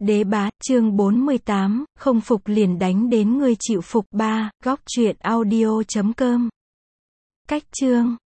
Đế bá, chương 48, không phục liền đánh đến người chịu phục. 3. Góc truyện audio.com. Cách chương